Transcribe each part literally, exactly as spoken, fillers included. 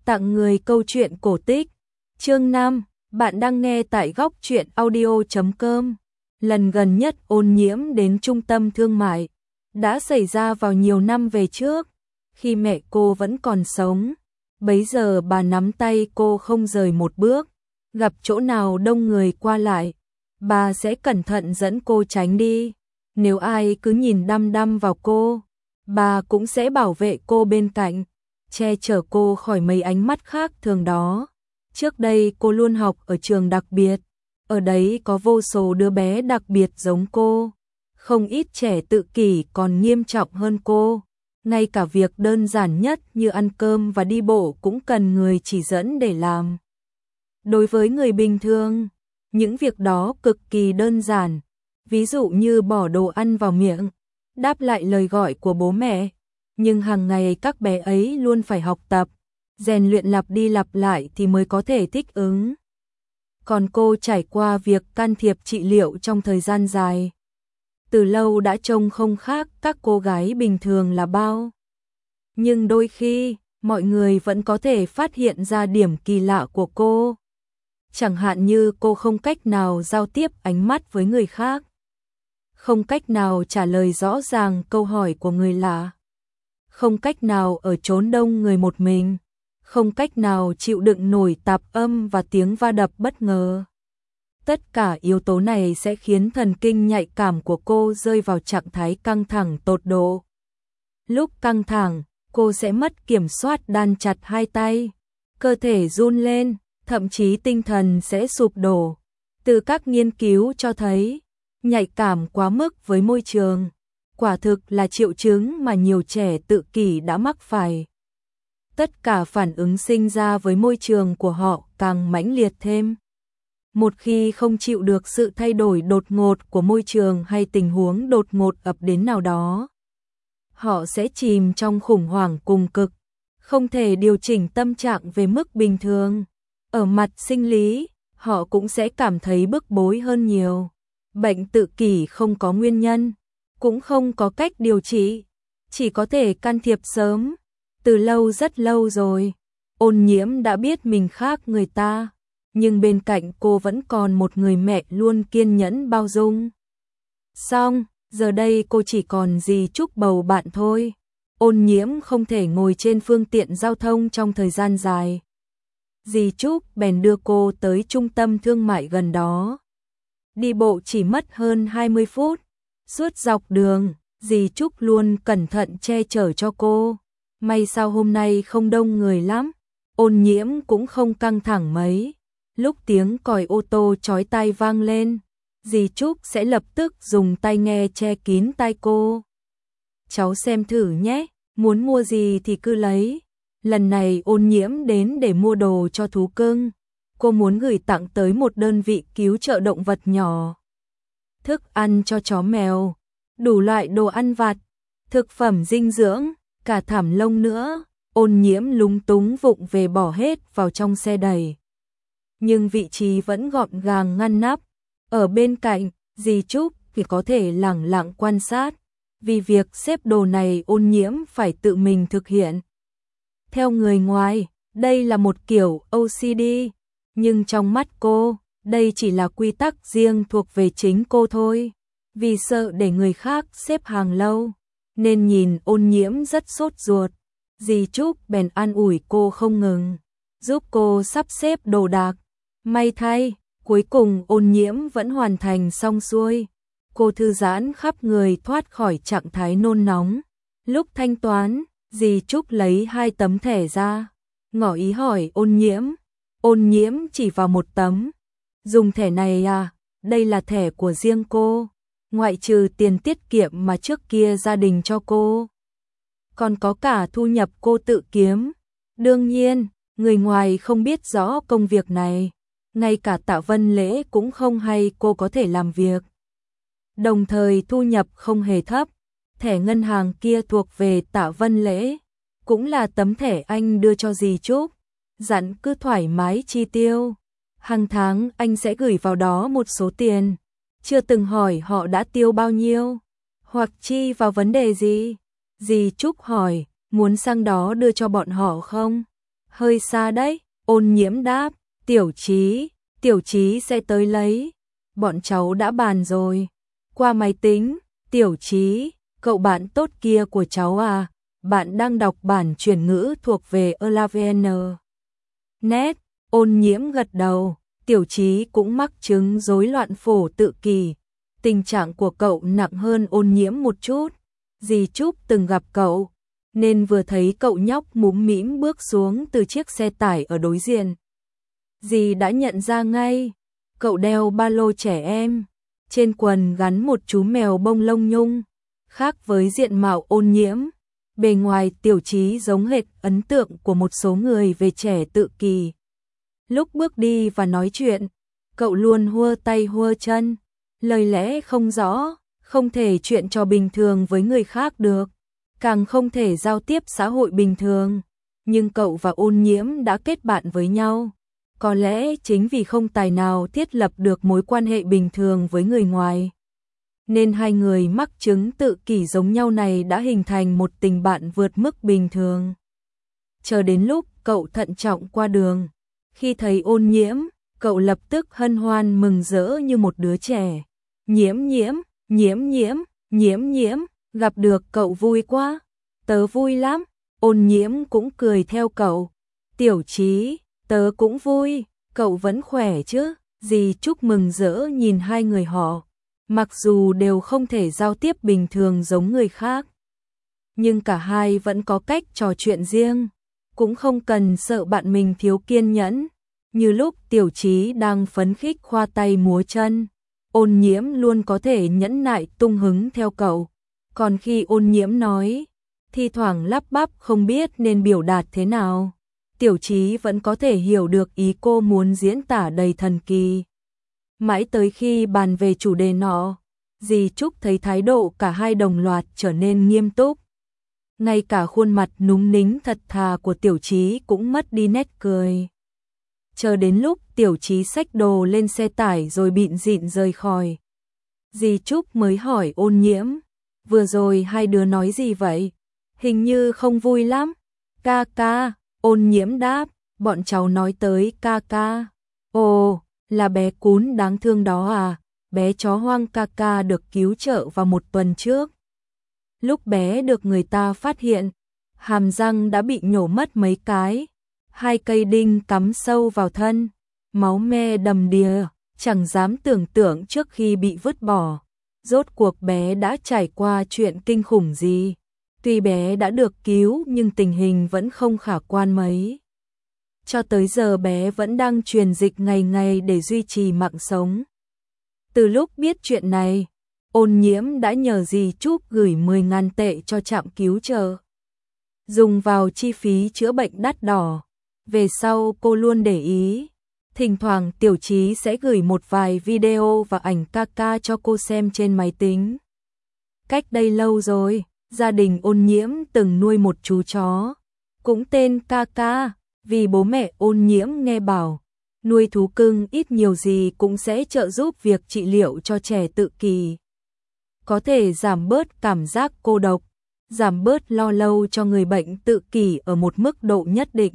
Tặng người câu chuyện cổ tích. Chương năm, bạn đang nghe tại góc truyện audio chấm com. Lần gần nhất Ôn Nhiễm đến trung tâm thương mại đã xảy ra vào nhiều năm về trước, khi mẹ cô vẫn còn sống. Bấy giờ bà nắm tay cô không rời một bước, gặp chỗ nào đông người qua lại, bà sẽ cẩn thận dẫn cô tránh đi. Nếu ai cứ nhìn đăm đăm vào cô, bà cũng sẽ bảo vệ cô bên cạnh, che chở cô khỏi mấy ánh mắt khác thường đó. Trước đây cô luôn học ở trường đặc biệt, ở đấy có vô số đứa bé đặc biệt giống cô, không ít trẻ tự kỷ còn nghiêm trọng hơn cô. Ngay cả việc đơn giản nhất như ăn cơm và đi bộ cũng cần người chỉ dẫn để làm. Đối với người bình thường, những việc đó cực kỳ đơn giản, ví dụ như bỏ đồ ăn vào miệng, đáp lại lời gọi của bố mẹ. Nhưng hàng ngày các bé ấy luôn phải học tập, rèn luyện lặp đi lặp lại thì mới có thể thích ứng. Còn cô trải qua việc can thiệp trị liệu trong thời gian dài, từ lâu đã trông không khác các cô gái bình thường là bao. Nhưng đôi khi, mọi người vẫn có thể phát hiện ra điểm kỳ lạ của cô. Chẳng hạn như cô không cách nào giao tiếp ánh mắt với người khác, không cách nào trả lời rõ ràng câu hỏi của người lạ, không cách nào ở chốn đông người một mình, không cách nào chịu đựng nổi tạp âm và tiếng va đập bất ngờ. Tất cả yếu tố này sẽ khiến thần kinh nhạy cảm của cô rơi vào trạng thái căng thẳng tột độ. Lúc căng thẳng, cô sẽ mất kiểm soát đan chặt hai tay, cơ thể run lên, thậm chí tinh thần sẽ sụp đổ. Từ các nghiên cứu cho thấy, nhạy cảm quá mức với môi trường quả thực là triệu chứng mà nhiều trẻ tự kỷ đã mắc phải. Tất cả phản ứng sinh ra với môi trường của họ càng mãnh liệt thêm. Một khi không chịu được sự thay đổi đột ngột của môi trường hay tình huống đột ngột ập đến nào đó, họ sẽ chìm trong khủng hoảng cùng cực, không thể điều chỉnh tâm trạng về mức bình thường. Ở mặt sinh lý, họ cũng sẽ cảm thấy bức bối hơn nhiều. Bệnh tự kỷ không có nguyên nhân, cũng không có cách điều trị, chỉ có thể can thiệp sớm. Từ lâu rất lâu rồi, Ôn Nhiễm đã biết mình khác người ta, nhưng bên cạnh cô vẫn còn một người mẹ luôn kiên nhẫn bao dung. Xong, giờ đây cô chỉ còn dì Trúc bầu bạn thôi. Ôn Nhiễm không thể ngồi trên phương tiện giao thông trong thời gian dài. Dì Trúc bèn đưa cô tới trung tâm thương mại gần đó. Đi bộ chỉ mất hơn hai mươi phút. Suốt dọc đường, dì Trúc luôn cẩn thận che chở cho cô. May sao hôm nay không đông người lắm, Ôn Nhiễm cũng không căng thẳng mấy. Lúc tiếng còi ô tô chói tai vang lên, dì Trúc sẽ lập tức dùng tai nghe che kín tai cô. Cháu xem thử nhé, muốn mua gì thì cứ lấy. Lần này Ôn Nhiễm đến để mua đồ cho thú cưng. Cô muốn gửi tặng tới một đơn vị cứu trợ động vật nhỏ. Thức ăn cho chó mèo, đủ loại đồ ăn vặt, thực phẩm dinh dưỡng, cả thảm lông nữa. Ôn Nhiễm lúng túng vụng về bỏ hết vào trong xe đẩy. Nhưng vị trí vẫn gọn gàng ngăn nắp. Ở bên cạnh, dì Trúc thì có thể lẳng lặng quan sát. Vì việc xếp đồ này Ôn Nhiễm phải tự mình thực hiện. Theo người ngoài, đây là một kiểu ô xê đê, nhưng trong mắt cô, đây chỉ là quy tắc riêng thuộc về chính cô thôi. Vì sợ để người khác xếp hàng lâu, nên nhìn Ôn Nhiễm rất sốt ruột. Dì Trúc bèn an ủi cô không ngừng, giúp cô sắp xếp đồ đạc. May thay, cuối cùng Ôn Nhiễm vẫn hoàn thành xong xuôi. Cô thư giãn khắp người thoát khỏi trạng thái nôn nóng. Lúc thanh toán, dì Trúc lấy hai tấm thẻ ra, ngỏ ý hỏi Ôn Nhiễm. Ôn Nhiễm chỉ vào một tấm. Dùng thẻ này à, đây là thẻ của riêng cô, ngoại trừ tiền tiết kiệm mà trước kia gia đình cho cô, còn có cả thu nhập cô tự kiếm. Đương nhiên, người ngoài không biết rõ công việc này, ngay cả Tạ Vân Lễ cũng không hay cô có thể làm việc. Đồng thời thu nhập không hề thấp. Thẻ ngân hàng kia thuộc về Tạ Vân Lễ, cũng là tấm thẻ anh đưa cho dì Trúc, dặn cứ thoải mái chi tiêu. Hàng tháng anh sẽ gửi vào đó một số tiền, chưa từng hỏi họ đã tiêu bao nhiêu, hoặc chi vào vấn đề gì. Dì Trúc hỏi, muốn sang đó đưa cho bọn họ không? Hơi xa đấy, Ôn Nhiễm đáp. Tiểu Chí, Tiểu Chí sẽ tới lấy. Bọn cháu đã bàn rồi. Qua máy tính. Tiểu Chí, cậu bạn tốt kia của cháu à? Bạn đang đọc bản chuyển ngữ thuộc về Elavn. Net. Ôn Nhiễm gật đầu. Tiểu Chí cũng mắc chứng rối loạn phổ tự kỷ. Tình trạng của cậu nặng hơn Ôn Nhiễm một chút. Dì Trúc từng gặp cậu, nên vừa thấy cậu nhóc múm mĩm bước xuống từ chiếc xe tải ở đối diện, dì đã nhận ra ngay. Cậu đeo ba lô trẻ em, trên quần gắn một chú mèo bông lông nhung. Khác với diện mạo Ôn Nhiễm, bề ngoài Tiểu Chí giống hệt ấn tượng của một số người về trẻ tự kỷ. Lúc bước đi và nói chuyện, cậu luôn hua tay hua chân, lời lẽ không rõ, không thể chuyện trò bình thường với người khác được, càng không thể giao tiếp xã hội bình thường. Nhưng cậu và Ôn Nhiễm đã kết bạn với nhau. Có lẽ chính vì không tài nào thiết lập được mối quan hệ bình thường với người ngoài, nên hai người mắc chứng tự kỷ giống nhau này đã hình thành một tình bạn vượt mức bình thường. Chờ đến lúc cậu thận trọng qua đường, khi thấy Ôn Nhiễm, cậu lập tức hân hoan mừng rỡ như một đứa trẻ. Nhiễm nhiễm, nhiễm nhiễm, nhiễm nhiễm, gặp được cậu vui quá. Tớ vui lắm. Ôn Nhiễm cũng cười theo cậu. Tiểu Chí, tớ cũng vui, cậu vẫn khỏe chứ? Dì Trúc mừng rỡ nhìn hai người họ. Mặc dù đều không thể giao tiếp bình thường giống người khác, nhưng cả hai vẫn có cách trò chuyện riêng, cũng không cần sợ bạn mình thiếu kiên nhẫn. Như lúc Tiểu Chí đang phấn khích khoa tay múa chân, Ôn Nhiễm luôn có thể nhẫn nại tung hứng theo cậu. Còn khi Ôn Nhiễm nói, thi thoảng lắp bắp không biết nên biểu đạt thế nào, Tiểu Chí vẫn có thể hiểu được ý cô muốn diễn tả đầy thần kỳ. Mãi tới khi bàn về chủ đề nọ, dì Trúc thấy thái độ cả hai đồng loạt trở nên nghiêm túc. Ngay cả khuôn mặt núng nính thật thà của Tiểu Chí cũng mất đi nét cười. Chờ đến lúc Tiểu Chí xách đồ lên xe tải rồi bịn rịn rời khỏi, dì Trúc mới hỏi Ôn Nhiễm, vừa rồi hai đứa nói gì vậy? Hình như không vui lắm. Ca ca, Ôn Nhiễm đáp, bọn cháu nói tới ca ca. Ồ, là bé cún đáng thương đó à? Bé chó hoang ca ca được cứu trợ vào một tuần trước. Lúc bé được người ta phát hiện, hàm răng đã bị nhổ mất mấy cái, hai cây đinh cắm sâu vào thân, máu me đầm đìa, chẳng dám tưởng tượng trước khi bị vứt bỏ. Rốt cuộc bé đã trải qua chuyện kinh khủng gì? Tuy bé đã được cứu nhưng tình hình vẫn không khả quan mấy. Cho tới giờ bé vẫn đang truyền dịch ngày ngày để duy trì mạng sống. Từ lúc biết chuyện này, Ôn Nhiễm đã nhờ dì Trúc gửi mười ngàn tệ cho trạm cứu trợ, dùng vào chi phí chữa bệnh đắt đỏ. Về sau cô luôn để ý, thỉnh thoảng Tiểu Chí sẽ gửi một vài video và ảnh ca ca cho cô xem trên máy tính. Cách đây lâu rồi, gia đình Ôn Nhiễm từng nuôi một chú chó, cũng tên ca ca, vì bố mẹ Ôn Nhiễm nghe bảo, nuôi thú cưng ít nhiều gì cũng sẽ trợ giúp việc trị liệu cho trẻ tự kỷ. Có thể giảm bớt cảm giác cô độc, giảm bớt lo âu cho người bệnh tự kỷ ở một mức độ nhất định.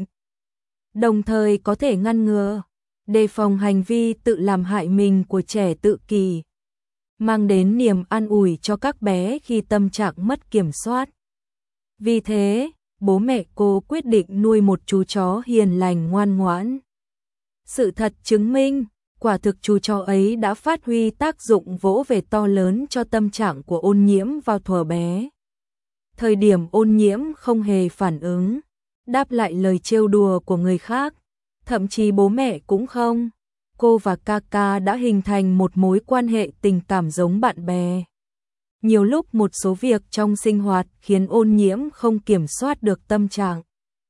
Đồng thời có thể ngăn ngừa, đề phòng hành vi tự làm hại mình của trẻ tự kỷ, mang đến niềm an ủi cho các bé khi tâm trạng mất kiểm soát. Vì thế, bố mẹ cô quyết định nuôi một chú chó hiền lành ngoan ngoãn. Sự thật chứng minh, quả thực chú chó ấy đã phát huy tác dụng vỗ về to lớn cho tâm trạng của Ôn Nhiễm vào thuở bé. Thời điểm Ôn Nhiễm không hề phản ứng, đáp lại lời trêu đùa của người khác, thậm chí bố mẹ cũng không. Cô và ca ca đã hình thành một mối quan hệ tình cảm giống bạn bè. Nhiều lúc một số việc trong sinh hoạt khiến Ôn Nhiễm không kiểm soát được tâm trạng.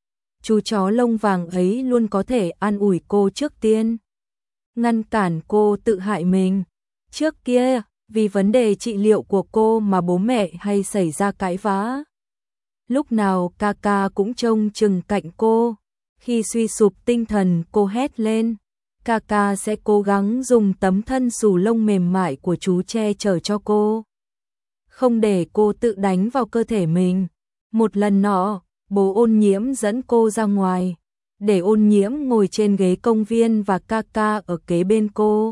Chú chó lông vàng ấy luôn có thể an ủi cô trước tiên, ngăn cản cô tự hại mình. Trước kia, vì vấn đề trị liệu của cô mà bố mẹ hay xảy ra cãi vã. Lúc nào ca ca cũng trông chừng cạnh cô, khi suy sụp tinh thần cô hét lên, ca ca sẽ cố gắng dùng tấm thân xù lông mềm mại của chú che chở cho cô, không để cô tự đánh vào cơ thể mình. Một lần nọ, bố Ôn Nhiễm dẫn cô ra ngoài, để Ôn Nhiễm ngồi trên ghế công viên và ca ca ở kế bên cô.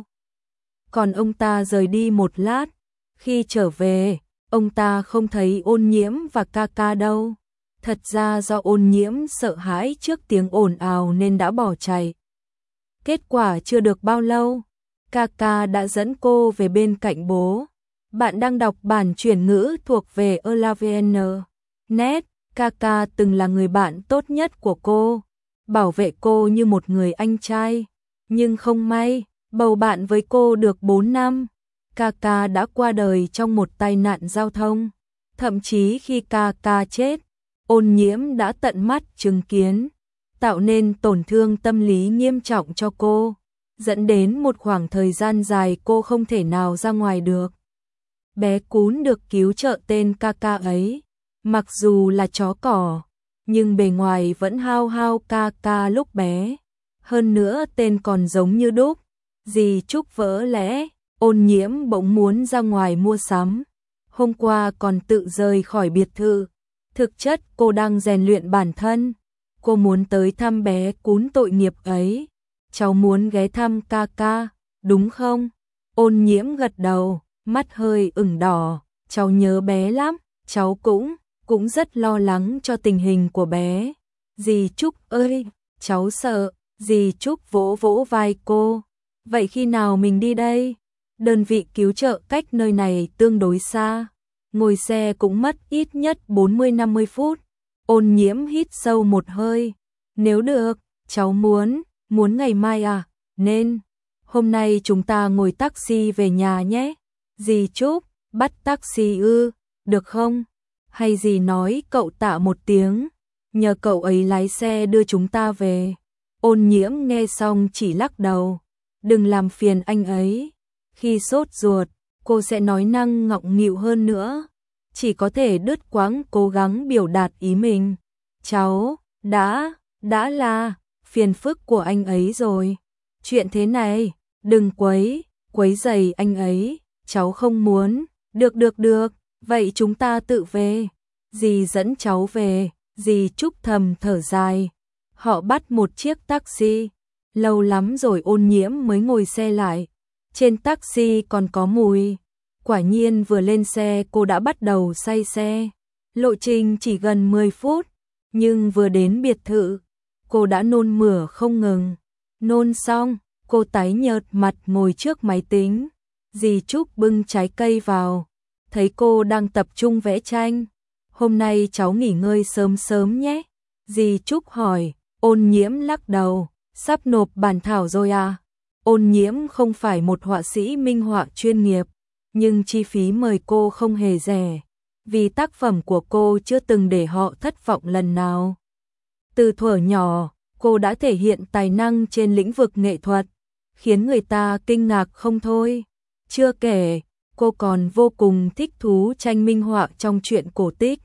Còn ông ta rời đi một lát, khi trở về, ông ta không thấy Ôn Nhiễm và ca ca đâu. Thật ra do Ôn Nhiễm sợ hãi trước tiếng ồn ào nên đã bỏ chạy. Kết quả chưa được bao lâu, ca ca đã dẫn cô về bên cạnh bố. Bạn đang đọc bản chuyển ngữ thuộc về Elavn chấm net. Ca ca từng là người bạn tốt nhất của cô, bảo vệ cô như một người anh trai. Nhưng không may, bầu bạn với cô được bốn năm, ca ca đã qua đời trong một tai nạn giao thông. Thậm chí khi ca ca chết, Ôn Nhiễm đã tận mắt chứng kiến, tạo nên tổn thương tâm lý nghiêm trọng cho cô, dẫn đến một khoảng thời gian dài cô không thể nào ra ngoài được. Bé cún được cứu trợ tên ca ca ấy, mặc dù là chó cỏ, nhưng bề ngoài vẫn hao hao ca ca lúc bé. Hơn nữa tên còn giống như đúc. Dì Trúc vỡ lẽ, Ôn Nhiễm bỗng muốn ra ngoài mua sắm. Hôm qua còn tự rời khỏi biệt thự. Thực chất cô đang rèn luyện bản thân. Cô muốn tới thăm bé cún tội nghiệp ấy. Cháu muốn ghé thăm ca ca, đúng không? Ôn Nhiễm gật đầu, mắt hơi ửng đỏ. Cháu nhớ bé lắm, cháu cũng, cũng rất lo lắng cho tình hình của bé. Dì Trúc ơi, cháu sợ. Dì Trúc vỗ vỗ vai cô. Vậy khi nào mình đi đây? Đơn vị cứu trợ cách nơi này tương đối xa. Ngồi xe cũng mất ít nhất bốn mươi năm mươi phút. Ôn Nhiễm hít sâu một hơi. Nếu được, cháu muốn, muốn ngày mai à? Nên, hôm nay chúng ta ngồi taxi về nhà nhé. Dì Trúc, bắt taxi ư, được không? Hay dì nói cậu Tạ một tiếng, nhờ cậu ấy lái xe đưa chúng ta về. Ôn Nhiễm nghe xong chỉ lắc đầu. Đừng làm phiền anh ấy. Khi sốt ruột, cô sẽ nói năng ngọng nghịu hơn nữa. Chỉ có thể đứt quãng cố gắng biểu đạt ý mình. Cháu, đã, đã là phiền phức của anh ấy rồi. Chuyện thế này, đừng quấy, quấy rầy anh ấy. Cháu không muốn. Được được được, vậy chúng ta tự về. Dì dẫn cháu về. Dì Trúc thầm thở dài. Họ bắt một chiếc taxi. Lâu lắm rồi Ôn Nhiễm mới ngồi xe lại. Trên taxi còn có mùi. Quả nhiên vừa lên xe cô đã bắt đầu say xe. Lộ trình chỉ gần mười phút. Nhưng vừa đến biệt thự, cô đã nôn mửa không ngừng. Nôn xong, cô tái nhợt mặt ngồi trước máy tính. Dì Trúc bưng trái cây vào. Thấy cô đang tập trung vẽ tranh. Hôm nay cháu nghỉ ngơi sớm sớm nhé. Dì Trúc hỏi. Ôn Nhiễm lắc đầu. Sắp nộp bản thảo rồi à? Ôn Nhiễm không phải một họa sĩ minh họa chuyên nghiệp, nhưng chi phí mời cô không hề rẻ, vì tác phẩm của cô chưa từng để họ thất vọng lần nào. Từ thuở nhỏ, cô đã thể hiện tài năng trên lĩnh vực nghệ thuật, khiến người ta kinh ngạc không thôi. Chưa kể, cô còn vô cùng thích thú tranh minh họa trong truyện cổ tích.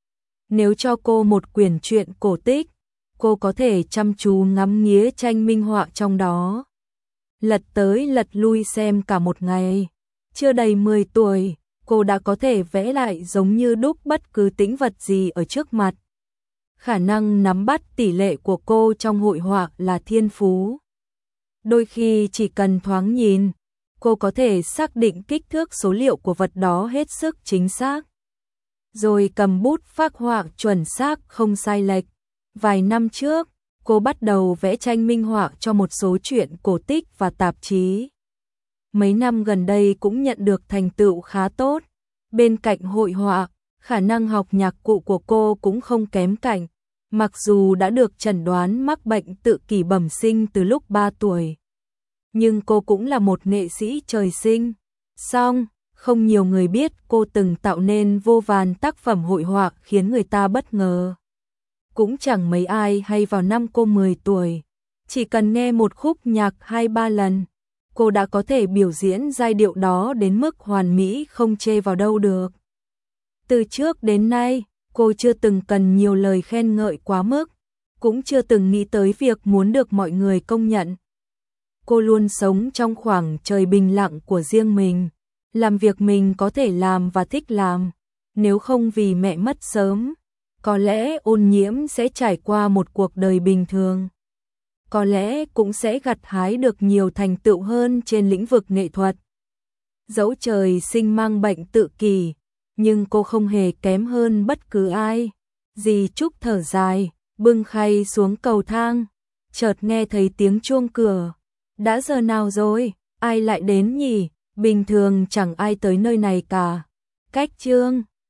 Nếu cho cô một quyển truyện cổ tích, cô có thể chăm chú ngắm nghía tranh minh họa trong đó. Lật tới lật lui xem cả một ngày. Chưa đầy mười tuổi, cô đã có thể vẽ lại giống như đúc bất cứ tĩnh vật gì ở trước mặt. Khả năng nắm bắt tỷ lệ của cô trong hội họa là thiên phú. Đôi khi chỉ cần thoáng nhìn, cô có thể xác định kích thước số liệu của vật đó hết sức chính xác. Rồi cầm bút phác họa chuẩn xác không sai lệch. Vài năm trước, cô bắt đầu vẽ tranh minh họa cho một số truyện cổ tích và tạp chí. Mấy năm gần đây cũng nhận được thành tựu khá tốt. Bên cạnh hội họa, khả năng học nhạc cụ của cô cũng không kém cạnh, mặc dù đã được chẩn đoán mắc bệnh tự kỷ bẩm sinh từ lúc ba tuổi. Nhưng cô cũng là một nghệ sĩ trời sinh. Song, không nhiều người biết cô từng tạo nên vô vàn tác phẩm hội họa khiến người ta bất ngờ. Cũng chẳng mấy ai hay vào năm cô mười tuổi. Chỉ cần nghe một khúc nhạc hai ba lần, cô đã có thể biểu diễn giai điệu đó đến mức hoàn mỹ không chê vào đâu được. Từ trước đến nay, cô chưa từng cần nhiều lời khen ngợi quá mức, cũng chưa từng nghĩ tới việc muốn được mọi người công nhận. Cô luôn sống trong khoảng trời bình lặng của riêng mình, làm việc mình có thể làm và thích làm. Nếu không vì mẹ mất sớm, có lẽ Ôn Nhiễm sẽ trải qua một cuộc đời bình thường. có lẽ cũng sẽ gặt hái được nhiều thành tựu hơn trên lĩnh vực nghệ thuật. Dẫu trời sinh mang bệnh tự kỷ, nhưng cô không hề kém hơn bất cứ ai. Dì Trúc thở dài, bưng khay xuống cầu thang, chợt nghe thấy tiếng chuông cửa. Đã giờ nào rồi, ai lại đến nhỉ? Bình thường chẳng ai tới nơi này cả. Cách Trương